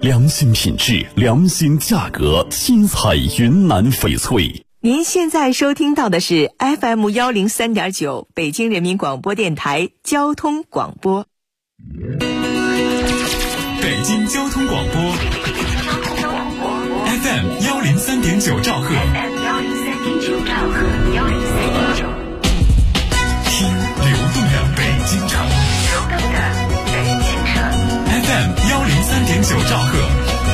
良心品质，良心价格，新彩云南翡翠。 您现在收听到的是 FM103.9 北京人民广播电台交通广播。 北京交通广播 FM103.9 兆赫，听流动的北京城FM103.9 兆赫，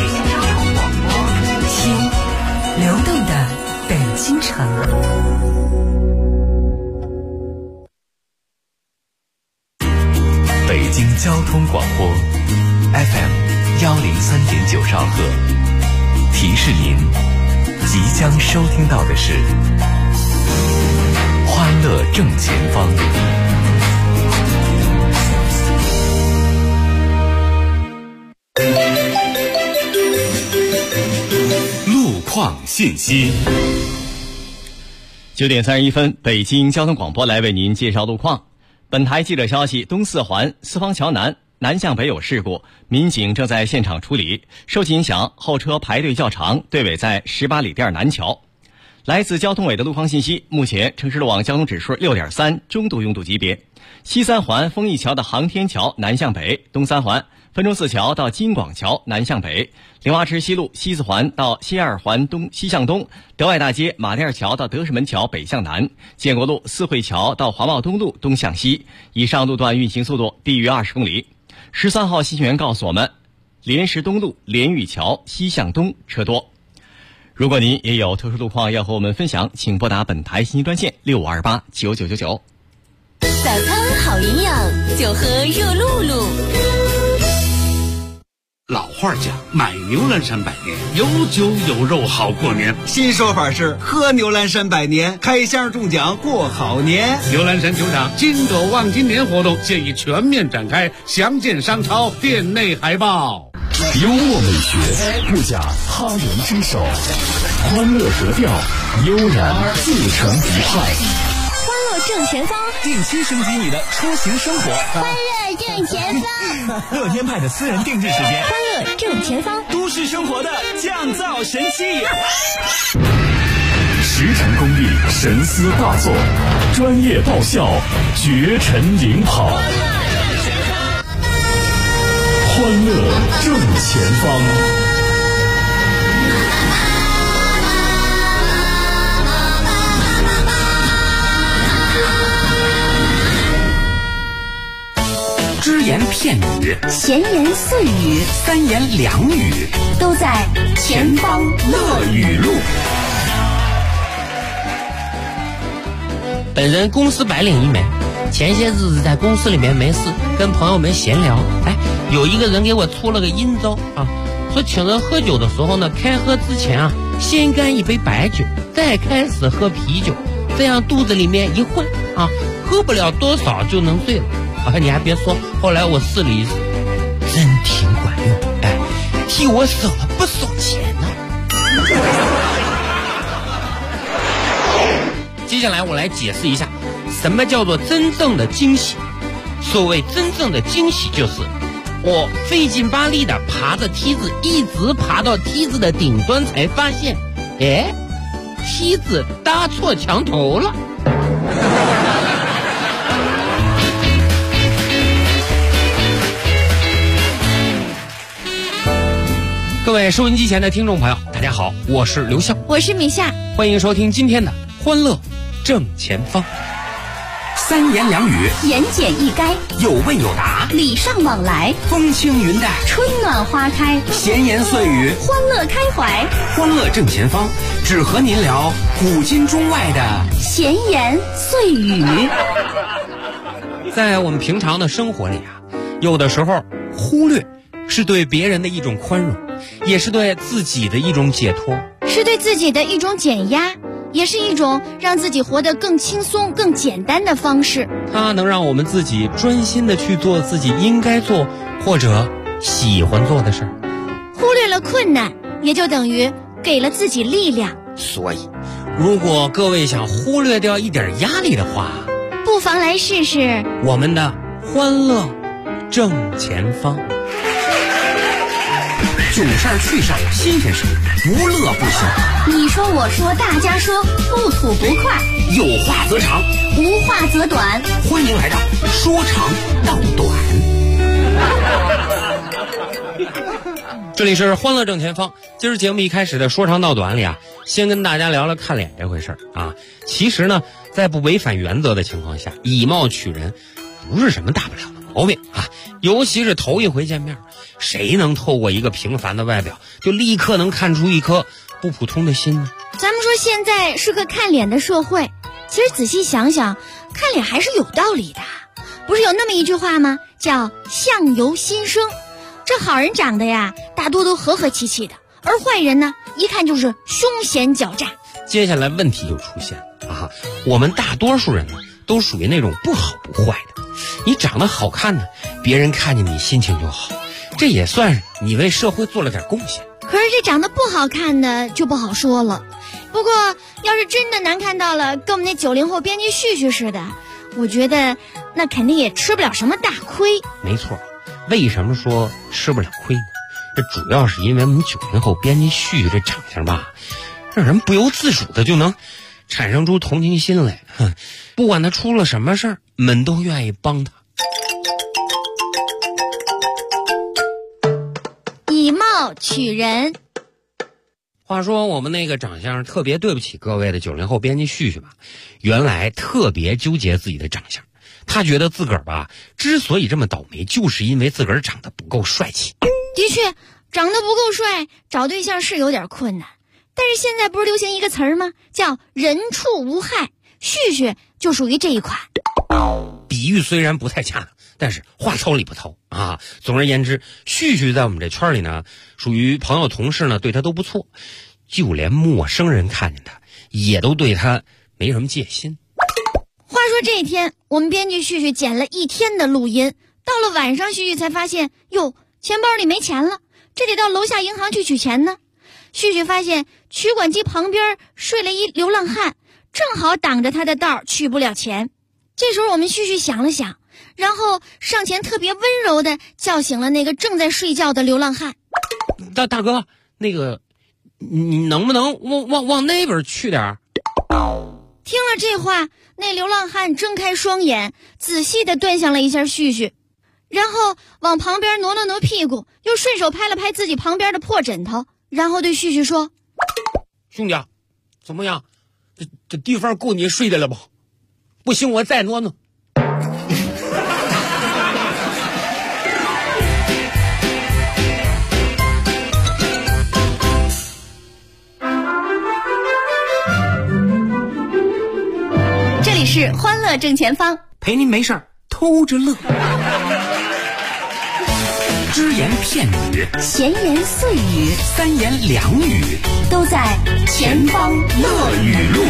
听流动的北京城。 北京交通广播 FM103.9 兆赫，提示您即将收听到的是欢乐正前方。路况信息。 9点31分，北京交通广播来为您介绍路况。本台记者消息，东四环四方桥南向北有事故，民警正在现场处理。受其影响，后车排队较长，队尾在18里店南桥。来自交通委的路况信息，目前城市路网交通指数 6.3， 中度拥堵级别。西三环丰益桥的航天桥南向北，东三环汾州四桥到金广桥南向北，莲花池西路西四环到西二环东西向东，德外大街马甸桥到德胜门桥北向南，建国路四惠桥到华贸东路东向西。以上路段运行速度低于20公里。13号信息员告诉我们，莲石东路莲玉桥西向东车多。如果您也有特殊路况要和我们分享，请拨打本台信息专线65289999。 早餐好营养，就喝热露露。 老话讲，买牛栏山百年，有酒有肉好过年。 新说法是喝牛栏山百年，开箱中奖过好年。 牛栏山球场金狗望金年活动现已全面展开，详见商超店内海报。 幽默美学，不假他人之手，欢乐格调，悠然自成一派。 欢乐正前方， 定期升级你的出行生活。 欢乐正前方， 乐天派的私人定制时间。 欢乐正前方， 都市生活的降噪神器。 实诚功力，神思大作，专业爆笑，绝尘领跑。欢乐正前方。 只言片语， 闲言碎语， 三言两语， 都在前方乐语录。 本人公司白领一枚，前些日子在公司里面没事，跟朋友们闲聊，有一个人给我出了个阴招啊，说请人喝酒的时候呢，开喝之前啊，先干一杯白酒，再开始喝啤酒，这样肚子里面一混啊，喝不了多少就能醉了。你还别说，后来我试了一试，真挺管用，替我省了不少钱呢。接下来我来解释一下，什么叫做真正的惊喜。所谓真正的惊喜，就是我费劲巴力的爬着梯子，一直爬到梯子的顶端，才发现，梯子搭错墙头了。各位收音机前的听众朋友，大家好，我是刘笑， 我是米夏， 欢迎收听今天的欢乐正前方。 三言两语， 言简意赅， 有问有答， 礼尚往来， 风轻云淡， 春暖花开， 闲言碎语， 欢乐开怀。 欢乐正前方，只和您聊古今中外的闲言碎语。 在我们平常的生活里啊，有的时候忽略是对别人的一种宽容，也是对自己的一种解脱， 是对自己的一种减压，也是一种让自己活得更轻松更简单的方式。 它能让我们自己专心的去做自己应该做或者喜欢做的事儿。 忽略了困难，也就等于给了自己力量。 所以如果各位想忽略掉一点压力的话， 不妨来试试我们的欢乐正前方。 囧事儿、趣事儿、新鲜事儿，无乐不休。 你说我说大家说，不吐不快， 有话则长， 无话则短。 欢迎来到说长道短。 这里是欢乐正前方。今儿节目一开始的说长道短里啊，先跟大家聊聊看脸这回事儿啊。其实呢，在不违反原则的情况下，以貌取人不是什么大不了的毛病啊。尤其是头一回见面，谁能透过一个平凡的外表就立刻能看出一颗不普通的心呢？ 咱们说现在是个看脸的社会，其实仔细想想，看脸还是有道理的。不是有那么一句话吗？叫相由心生。这好人长得呀，大多都和和气气的，而坏人呢，一看就是凶险狡诈。 接下来问题就出现了啊，我们大多数人呢，都属于那种不好不坏的。你长得好看呢，别人看见你心情就好，这也算是你为社会做了点贡献。 可是这长得不好看的就不好说了。不过要是真的难看到了，跟我们那90后编辑旭旭似的，我觉得那肯定也吃不了什么大亏。 没错，为什么说吃不了亏呢？这主要是因为我们90后编辑旭旭这长相吧，让人不由自主的就能产生出同情心来。不管他出了什么事儿，我们都愿意帮他。 以貌取人。 话说我们那个长相特别对不起各位的90后编辑旭旭吧，原来特别纠结自己的长相。他觉得自个儿吧，之所以这么倒霉，就是因为自个儿长得不够帅气。 的确，长得不够帅，找对象是有点困难。但是现在不是流行一个词儿吗？叫人畜无害。旭旭就属于这一款。 比喻虽然不太恰当，但是话糙理不糙啊。总而言之，旭旭在我们这圈里呢，属于朋友同事呢，对他都不错，就连陌生人看见他也都对他没什么戒心。 话说这天，我们编辑旭旭剪了一天的录音，到了晚上，旭旭才发现，哟，钱包里没钱了，这得到楼下银行去取钱呢。旭旭发现取款机旁边睡了一流浪汉，正好挡着他的道，取不了钱。这时候我们旭旭想了想，然后上前特别温柔地叫醒了那个正在睡觉的流浪汉。 大哥，那个你能不能往那边去点儿？ 听了这话，那流浪汉睁开双眼，仔细地端详了一下旭旭，然后往旁边挪了挪屁股，又顺手拍了拍自己旁边的破枕头，然后对旭旭说： 兄弟，怎么样？这地方够你睡的了吧？不行，我再挪挪。 这里是欢乐正前方， 陪您没事儿偷着乐。只言片语， 闲言碎语， 三言两语， 都在前方乐语录。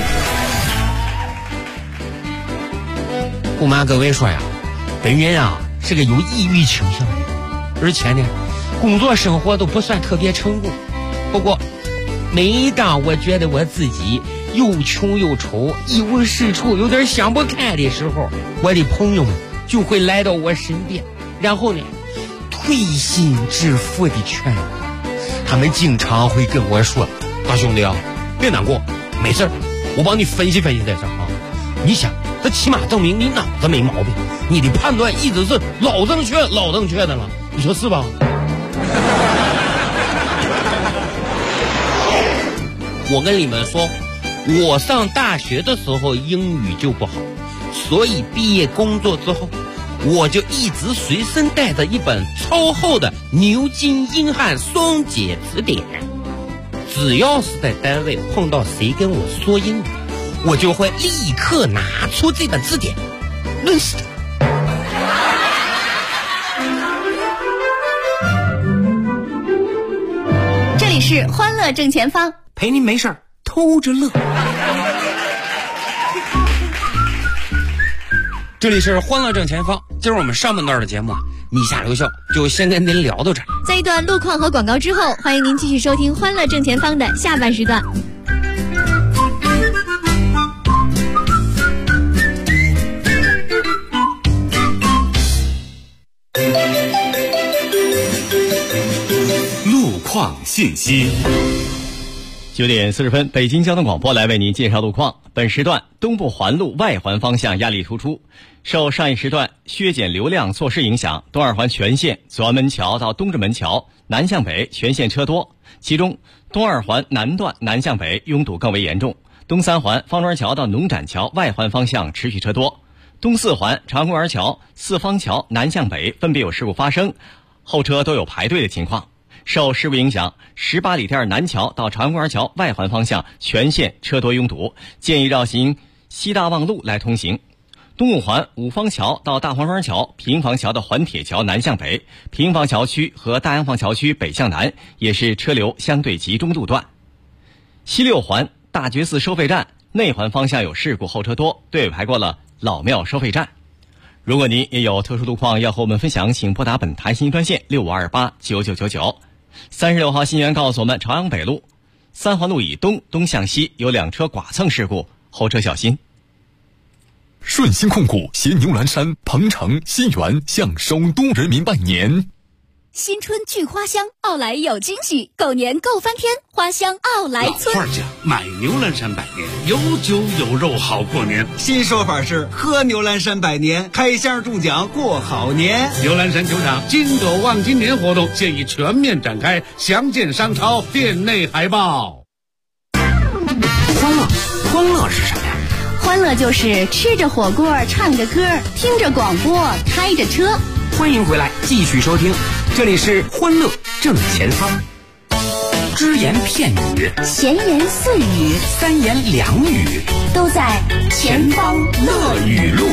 姑妈各位说呀，本人啊是个有抑郁倾向的人，而且呢，工作生活都不算特别成功。不过，每当我觉得我自己又穷又丑、一无是处、有点想不开的时候，我的朋友们就会来到我身边，然后呢，推心置腹的劝我。他们经常会跟我说：“大兄弟啊，别难过，没事儿，我帮你分析分析这事儿啊。你想，这起码证明你脑子没毛病，你的判断一直是老正确的了，你说是吧？”我跟你们说，我上大学的时候英语就不好，所以毕业工作之后，我就一直随身带着一本超厚的牛津英汉双解词典。只要是在单位碰到谁跟我说英语，我就会立刻拿出这本字典，认识他。 这里是欢乐正前方， 陪您没事儿偷着乐。 这里是欢乐正前方，今儿我们上半段的节目啊，你下留笑就先跟您聊到这儿。 在一段路况和广告之后，欢迎您继续收听欢乐正前方的下半时段。 路况信息。 9点40分，北京交通广播来为您介绍路况。本时段东部环路外环方向压力突出，受上一时段削减流量措施影响，东二环全线左安门桥到东直门桥南向北全线车多，其中东二环南段南向北拥堵更为严重，东三环方庄桥到农展桥外环方向持续车多，东四环长公园桥四方桥南向北分别有事故发生，后车都有排队的情况。受事故影响，18里店南桥到长公园桥外环方向全线车多拥堵，建议绕行西大望路来通行。东五环五方桥到大黄庄桥、平房桥的环铁桥南向北，平房桥区和大洋房桥区北向南也是车流相对集中路段。西六环大觉寺收费站内环方向有事故，后车多，队尾排过了老庙收费站。如果您也有特殊路况要和我们分享，请拨打本台信息专线65289999。36号信源告诉我们，朝阳北路三环路以东东向西有2车剐蹭事故，后车小心。 顺鑫控股携牛栏山、鹏城、新源向首都人民拜年。 新春聚花香，奥莱有惊喜，狗年购翻天，花香奥莱村。 老话讲，买牛栏山百年，有酒有肉好过年。 新说法是喝牛栏山百年，开箱中奖过好年。 牛栏山球场金狗望今年活动现已全面展开，详见商超店内海报。 欢乐是什么呀？ 欢乐就是吃着火锅，唱着歌，听着广播，开着车。 欢迎回来，继续收听，这里是欢乐正前方。只言片语， 闲言碎语， 三言两语， 都在前方乐语录。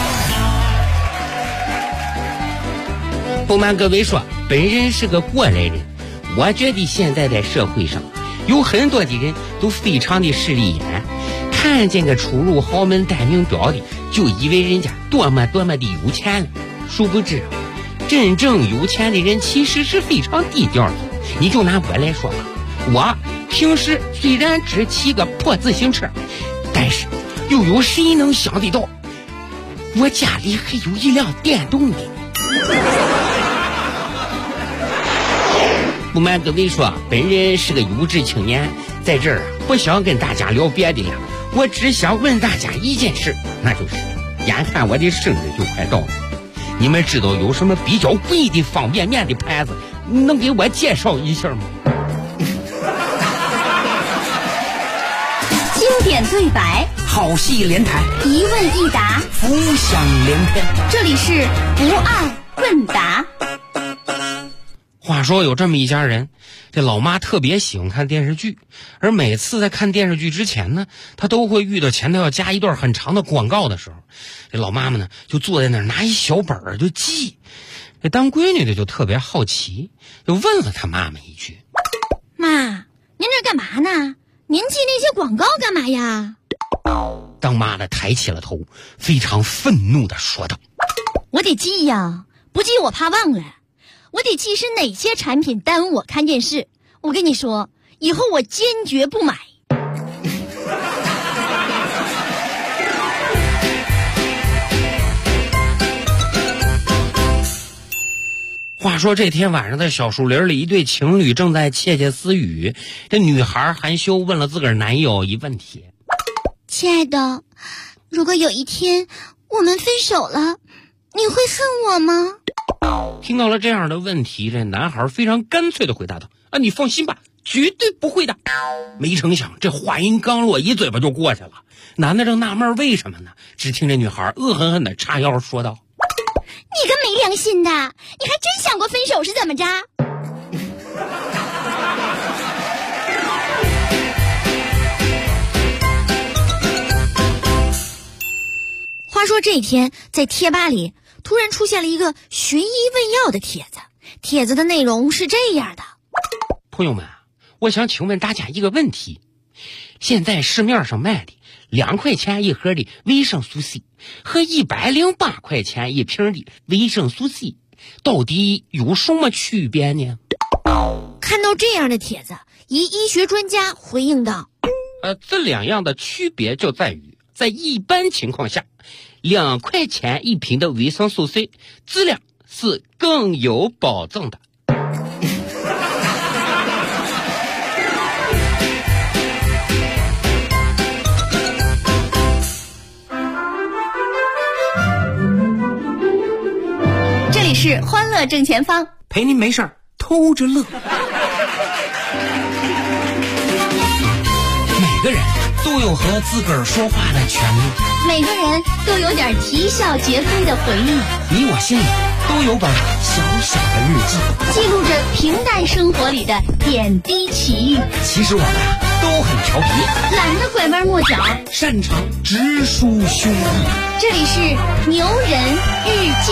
不瞒各位说，本人是个过来人。我觉得现在在社会上有很多的人都非常的势利眼，看见个出入豪门带名表的，就以为人家多么的有钱了。殊不知真正有钱的人其实是非常低调的。你就拿我来说吧，我平时虽然只骑个破自行车，但是又有谁能想得到我家里还有一辆电动的。不瞒各位说，本人是个有志青年，在这儿不想跟大家聊别的了，我只想问大家一件事，那就是眼看我的生日就快到了，你们知道有什么比较贵的方便面的牌子能给我介绍一下吗？ 经典对白， 好戏连台， 一问一答， 浮想联翩。 这里是不二问答。 话说有这么一家人，这老妈特别喜欢看电视剧，而每次在看电视剧之前呢，她都会遇到前头要加一段很长的广告的时候，这老妈妈呢就坐在那儿拿一小本儿就记。这当闺女的就特别好奇，就问了她妈妈一句： 妈，您这干嘛呢？您记那些广告干嘛呀？ 当妈的抬起了头，非常愤怒地说道： 我得记呀，不记我怕忘了。我得记是哪些产品耽误我看电视。我跟你说，以后我坚决不买。 话说这天晚上在小树林里，一对情侣正在窃窃私语。这女孩含羞问了自个儿男友一问题： 亲爱的，如果有一天我们分手了，你会恨我吗？ 听到了这样的问题，这男孩非常干脆地回答道：你放心吧，绝对不会的。没成想这话音刚落，一嘴巴就过去了。男的正纳闷为什么呢，只听这女孩恶狠狠地叉腰说道： 你个没良心的，你还真想过分手是怎么着？话说这天在贴吧里突然出现了一个寻医问药的帖子，帖子的内容是这样的： 朋友们，我想请问大家一个问题，现在市面上卖的2块钱一盒的维生素 C 和108块钱一瓶的维生素 C 到底有什么区别呢？ 看到这样的帖子，一医学专家回应道： 这两样的区别就在于，在一般情况下，2块钱一瓶的维生素 C 质量是更有保证的。 乐正前方， 陪您没事儿偷着乐。每个人都有和自个儿说话的权利， 每个人都有点啼笑皆非的回忆。 你我心里都有本小小的日记， 记录着平淡生活里的点滴奇遇。 其实我们都很调皮， 懒得拐弯抹角， 擅长直抒胸臆。 这里是牛人日记。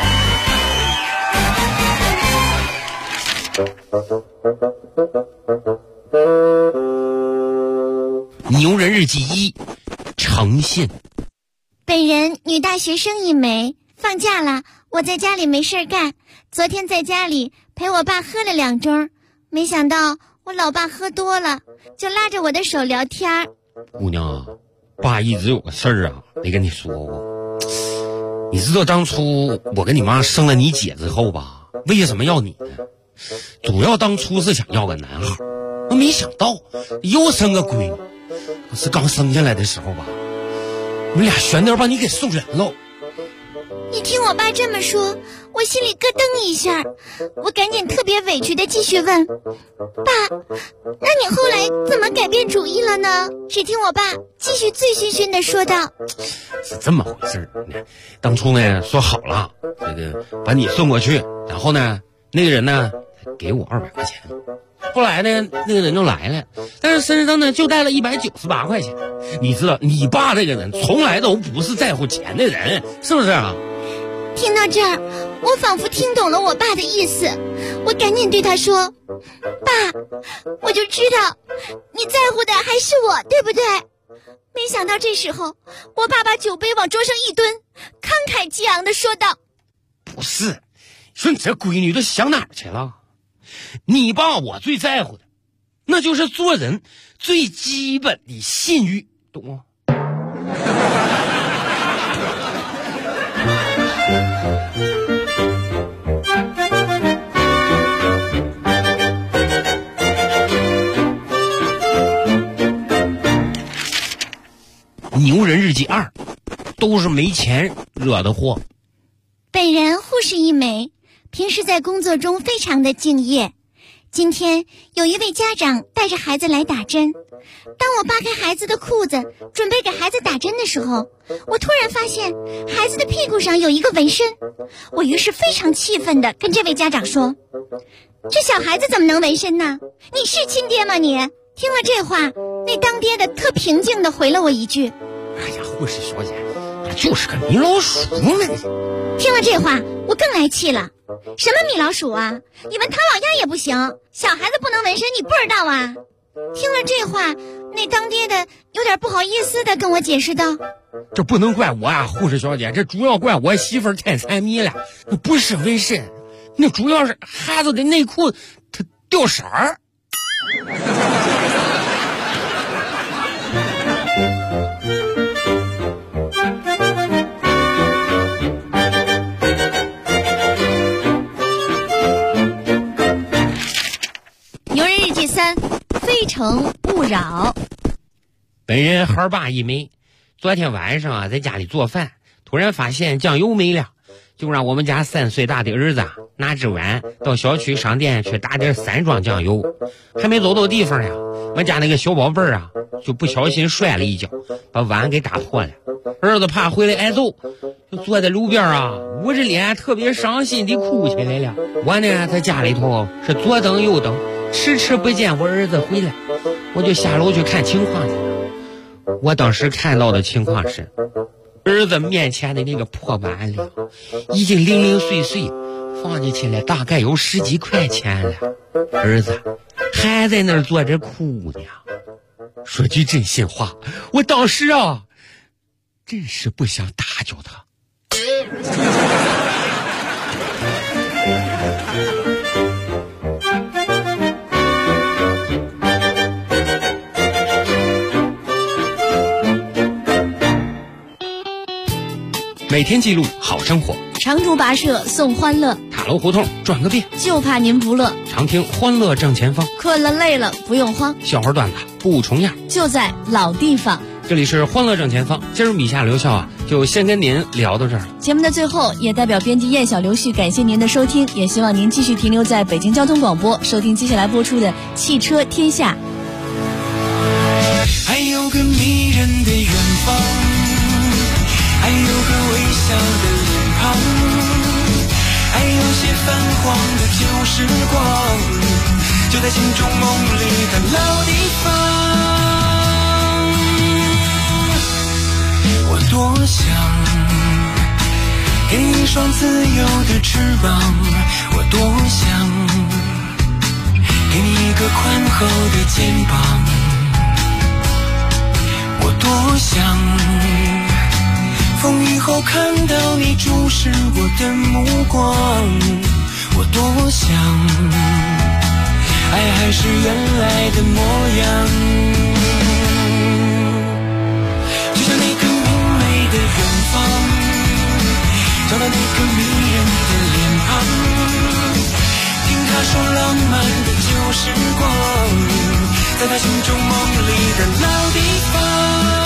牛人日记1，诚信。 本人女大学生一枚，放假了，我在家里没事干。昨天在家里陪我爸喝了2盅，没想到我老爸喝多了，就拉着我的手聊天。 姑娘，爸一直有个事儿啊，没跟你说过。你知道当初我跟你妈生了你姐之后吧，为什么要你呢？主要当初是想要个男孩，我没想到又生个闺女。可是刚生下来的时候吧，我们俩悬点把你给送人了。 一听我爸这么说，我心里咯噔一下，我赶紧特别委屈的继续问爸，那你后来怎么改变主意了呢？只听我爸继续醉醺醺的说道， 是这么回事儿。当初呢说好了，这个把你送过去，然后呢那个人呢给我200块钱。后来呢那个人就来了，但是身上呢就带了198块钱。你知道你爸这个人从来都不是在乎钱的人，是不是啊？ 听到这儿，我仿佛听懂了我爸的意思，我赶紧对他说，爸，我就知道你在乎的还是我，对不对？没想到这时候我爸把酒杯往桌上一蹲，慷慨激昂地说道， 不是，说你这闺女都想哪儿去了？你爸我最在乎的那就是做人最基本的信誉，懂吗？牛人日记2，都是没钱惹的祸。 本人护士一枚，平时在工作中非常的敬业。今天有一位家长带着孩子来打针，当我扒开孩子的裤子准备给孩子打针的时候，我突然发现孩子的屁股上有一个纹身。我于是非常气愤地跟这位家长说，这小孩子怎么能纹身呢？你是亲爹吗你？听了这话，那当爹的特平静地回了我一句， 哎呀，护士小姐，他就是个米老鼠呢。 听了这话，我更来气了。什么米老鼠啊？你纹唐老鸭也不行，小孩子不能纹身，你不知道啊？听了这话，那当爹的有点不好意思的跟我解释道， 这不能怪我啊，护士小姐，这主要怪我媳妇儿太财迷了。那不是纹身，那主要是孩子的内裤它掉色儿。 牛人日记3，非诚勿扰。 本人孩爸一枚，昨天晚上啊在家里做饭，突然发现酱油没了，就让我们家3岁大的儿子拿只碗到小区商店去打点3装酱油。还没走到地方呀，我家那个小宝贝儿啊就不小心摔了一跤，把碗给打破了。儿子怕回来挨揍，就坐在路边啊捂着脸特别伤心地哭起来了。我呢在家里头是左等右等，迟迟不见我儿子回来，我就下楼去看情况去了。我当时看到的情况是，儿子面前的那个破碗里已经零零碎碎放进去了大概有10几块钱了，儿子还在那儿坐着哭呢。说句真心话，我当时啊真是不想打搅他。每天记录好生活， 长途跋涉送欢乐， 塔楼胡同转个遍， 就怕您不乐。 常听欢乐正前方， 困了累了不用慌， 笑话段子不重样， 就在老地方。 这里是欢乐正前方。今儿米下留校啊，就就先跟您聊到这儿。 节目的最后，也代表编辑燕小刘旭感谢您的收听，也希望您继续停留在北京交通广播，收听接下来播出的《汽车天下》。 还有个迷人的远方，还有个微笑的脸庞，还有些泛黄的旧时光，就在心中梦里的老地方。我多想给你一双自由的翅膀，我多想给你一个宽厚的肩膀，我多想风雨后看到你注视我的目光，我多想爱还是原来的模样，就像那个明媚的远方，找到那个迷人的脸庞，听他说浪漫的旧时光，在他心中梦里的老地方。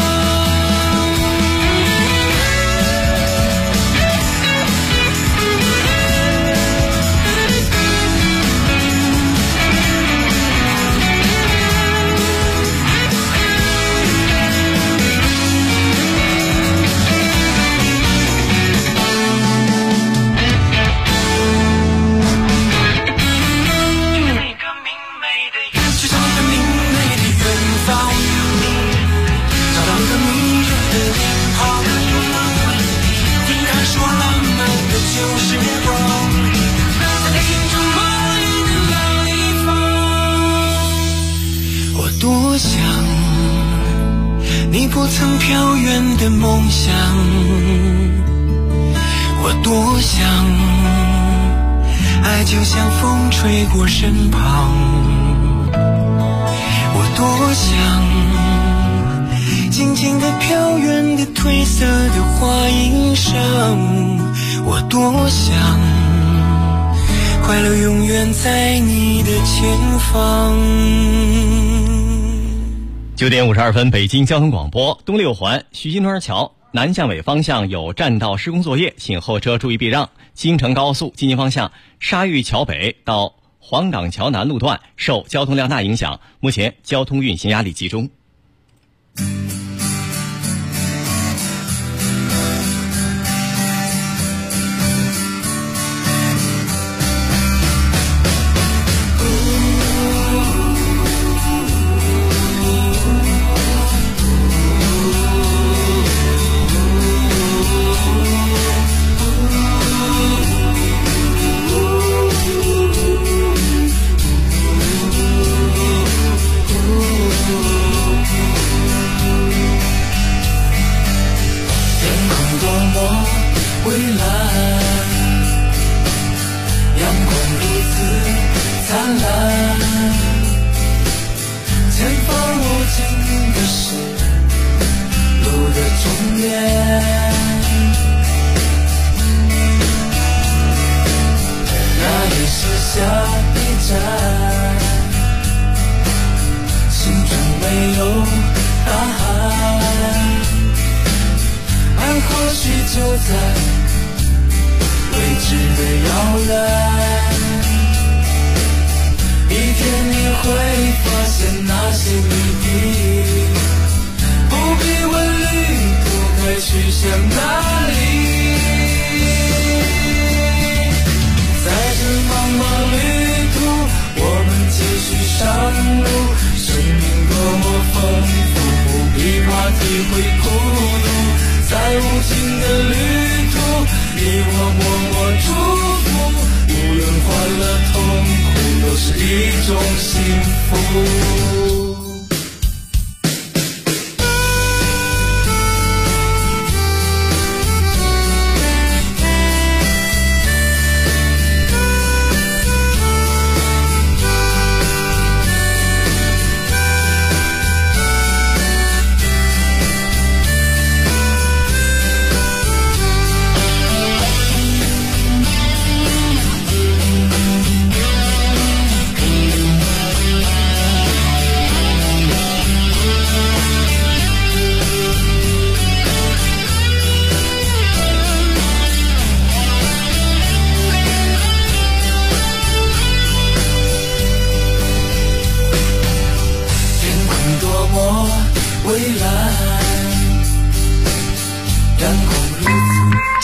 多想你不曾飘远的梦想，我多想爱就像风吹过身旁，我多想静静地飘远的褪色的花衣裳，我多想快乐永远在你的前方。 9点52分，北京交通广播东六环徐金庄桥南向北方向有占道施工作业，请后车注意避让。京承高速进京方向沙峪桥北到黄岗桥南路段受交通量大影响，目前交通运行压力集中。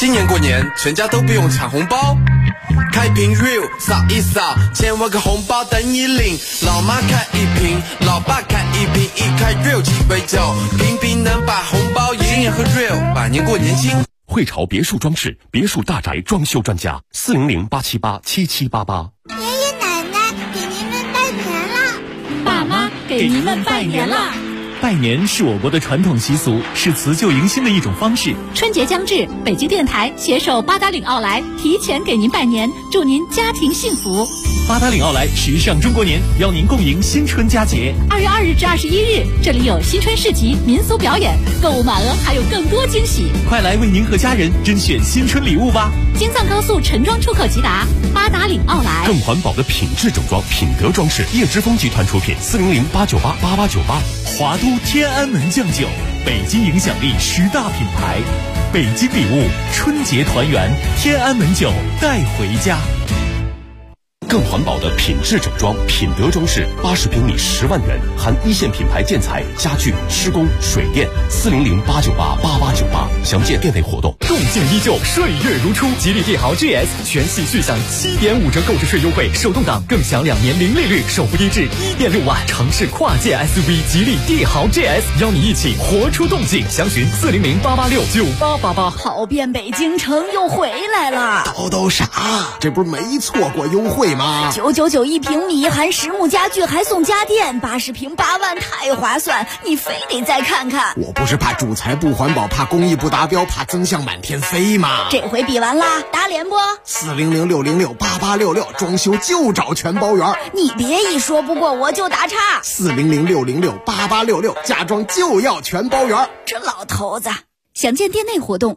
今年过年全家都不用抢红包，开瓶 real 扫一扫，千万个红包等你领。老妈开一瓶，老爸开一瓶，一开 real 鸡尾酒，瓶瓶能把红包赢。今年喝 real， 百年过年轻。 汇潮别墅装饰，别墅大宅装修专家，400-878-7788。 爷爷奶奶给您们拜年啦！ 爸妈给您们拜年啦！ 拜年是我国的传统习俗，是辞旧迎新的一种方式。 春节将至，北京电台携手八达岭奥莱提前给您拜年，祝您家庭幸福。 八达岭奥莱时尚中国年，邀您共迎新春佳节。 2月2日至21日，这里有新春市集、民俗表演，购物满额还有更多惊喜。 快来为您和家人甄选新春礼物吧！ 京藏高速陈庄出口直达，八达岭奥莱。 更环保的品质整装，品德装饰，叶之峰集团出品，400-898-8898。 华都天安门酱酒，北京影响力10大品牌，北京礼物，春节团圆，天安门酒带回家。 更环保的品质整装，品德装饰，80平米10万元，含一线品牌建材、家具、施工、水电，400-898-8898。详见店内活动。 动静依旧，岁月如初，吉利帝豪 GS 全系续享7.5折购置税优惠，手动挡更享2年零利率，首付低至1.6万。城市跨界 SUV 吉利帝豪 GS， 邀你一起活出动静。详询400-886-9888。 跑遍北京城又回来了， 都傻，这不是没错过优惠吗 ？999一平米，含实木家具还送家电，80平8万，太划算！你非得再看看。 我不是怕主材不环保，怕工艺不达标，怕增项满天飞吗？ 这回比完啦，打脸不 ？400-606-8866，装修就找全包圆。 你别一说不过我就打岔。 400-606-8866，家装就要全包圆。 这老头子，详见店内活动。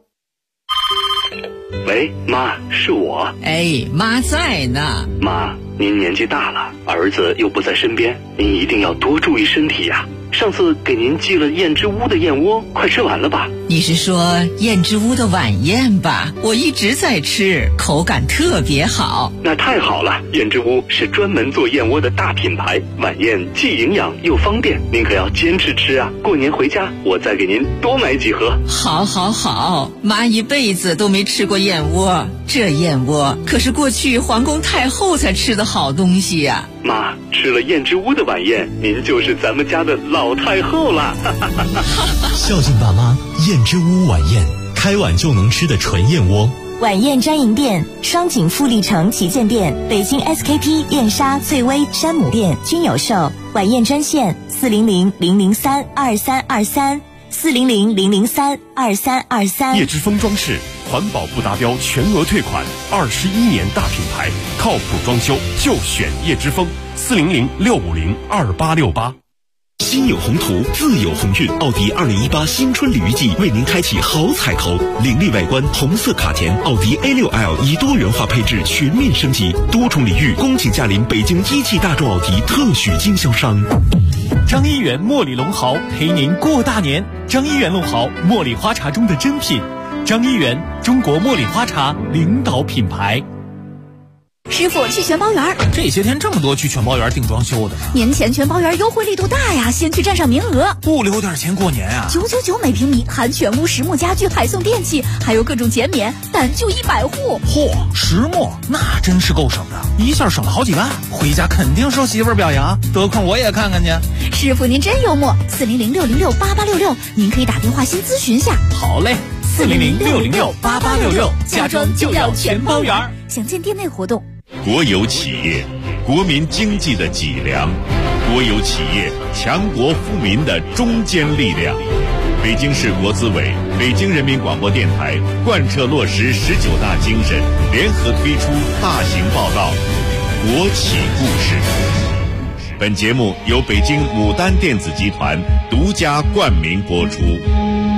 喂，妈，是我。 哎，妈在呢。 妈，您年纪大了，儿子又不在身边，您一定要多注意身体呀。上次给您寄了燕之屋的燕窝，快吃完了吧？ 你是说燕之屋的晚宴吧？我一直在吃，口感特别好。 那太好了，燕之屋是专门做燕窝的大品牌，晚宴既营养又方便，您可要坚持吃啊！过年回家我再给您多买几盒。 好，妈一辈子都没吃过燕窝，这燕窝可是过去皇宫太后才吃的好东西呀。 妈，吃了燕之屋的晚宴，您就是咱们家的老太后了。 孝敬爸妈，燕之屋晚宴，开碗就能吃的纯燕窝。 晚宴专营店：双井富力城旗舰店、北京 SKP、燕莎、翠微、山姆店均有售。晚宴专线400-003-2323，400-003-2323。 叶之峰装饰，环保不达标全额退款，21年大品牌，靠谱装修就选叶之峰，400-650-2868。 心有宏图，自有鸿运。奥迪2018新春礼遇季为您开启好彩头，凌厉外观，红色卡钿，奥迪 A6L 以多元化配置全面升级，多重礼遇，恭请驾临北京一汽大众奥迪特许经销商。 张一元茉莉龙毫陪您过大年。张一元龙毫，茉莉花茶中的珍品。张一元，中国茉莉花茶领导品牌。 师傅，去全包园。 这些天这么多去全包园订装修的呢？ 年前全包园优惠力度大呀，先去占上名额。 不留点钱过年啊 ？999每平米，含全屋实木家具，还送电器，还有各种减免，但就100户。 嚯，实木那真是够省的，一下省了好几万，回家肯定受媳妇儿表扬，得空我也看看去。 师傅您真幽默，400-606-8866，您可以打电话先咨询下。 好嘞，400-606-8866，家装就要全包园。 详见店内活动。 国有企业，国民经济的脊梁；国有企业，强国富民的中坚力量。北京市国资委、北京人民广播电台贯彻落实19大精神，联合推出大型报道《国企故事》。本节目由北京牡丹电子集团独家冠名播出。